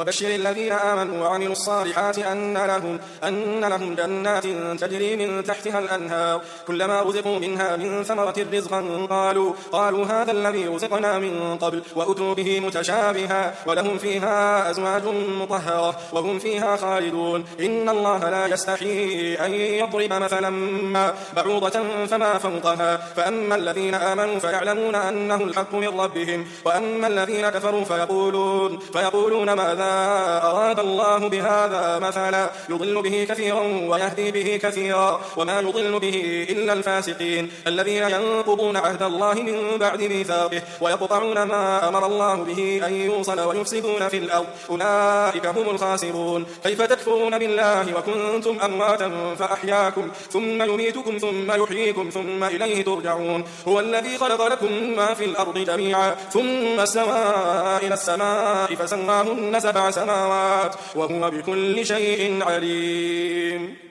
وبشر الذين آمنوا وعملوا الصالحات أن لهم جنات تجري من تحتها الأنهار كلما رزقوا منها من ثمرة رزقا قالوا هذا الذي رزقنا من قبل وأتوا به متشابها ولهم فيها أزواج مطهرة وهم فيها خالدون إن الله لا يستحيي أن يضرب مثلا ما بعوضة فما فوقها فأما الذين آمنوا فيعلمون أنه الحق من ربهم وأما الذين كفروا فيقولون ماذا أراد الله بهذا مثلا يضل به كثيرا ويهدي به كثيرا وما يضل به إلا الفاسقين الذين ينقضون عهد الله من بعد ميثاقه ويقطعون ما أمر الله به أن يوصل ويفسدون في الأرض أولئك هم الخاسرون كيف تكفرون بالله وكنتم أمواتا فأحياكم ثم يميتكم ثم يحييكم ثم إليه ترجعون هو الذي خلق لكم ما في الأرض جميعا ثم استوى إلى السماء فسواهن 7 سماوات وهو بكل شيء عليم.